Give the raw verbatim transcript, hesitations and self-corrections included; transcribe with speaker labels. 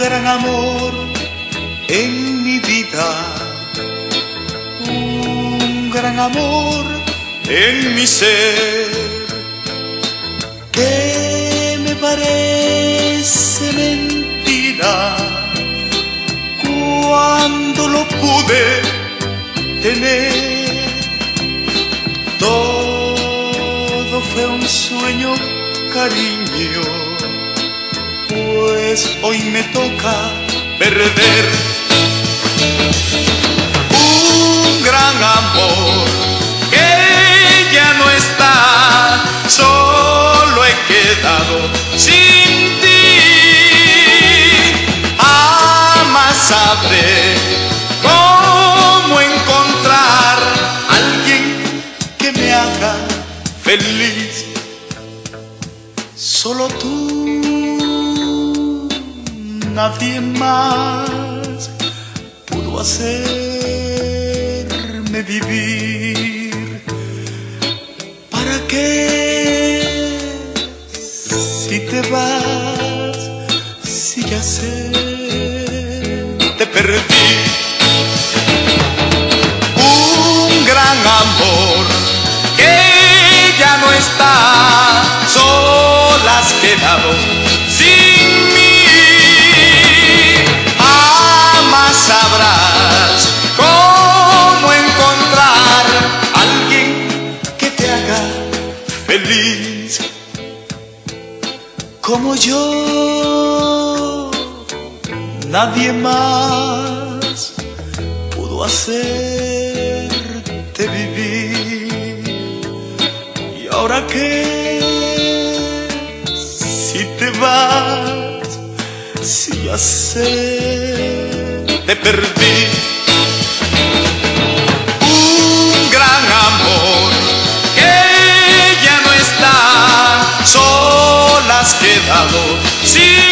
Speaker 1: gran amor en mi vida, un gran amor en mi ser, que me parece mentira cuando lo pude tener. Todo fue un sueño, cariño, pues hoy me toca perder un gran amor que ya no está. Solo he quedado sin ti. Jamás sabré cómo encontrar a alguien que me haga feliz. Solo tú, nadie más pudo hacerme vivir. ¿Para qué? Si te vas, si ya sé, te perdí. Un gran amor que ya no está, solo has quedado sin mí. Jamás sabrás cómo encontrar a alguien que te haga feliz como yo. Nadie más pudo hacerte vivir. ¿Y ahora qué? Si te vas, si ya sé, te perdí. Un gran amor que ya no está, solo has quedado sin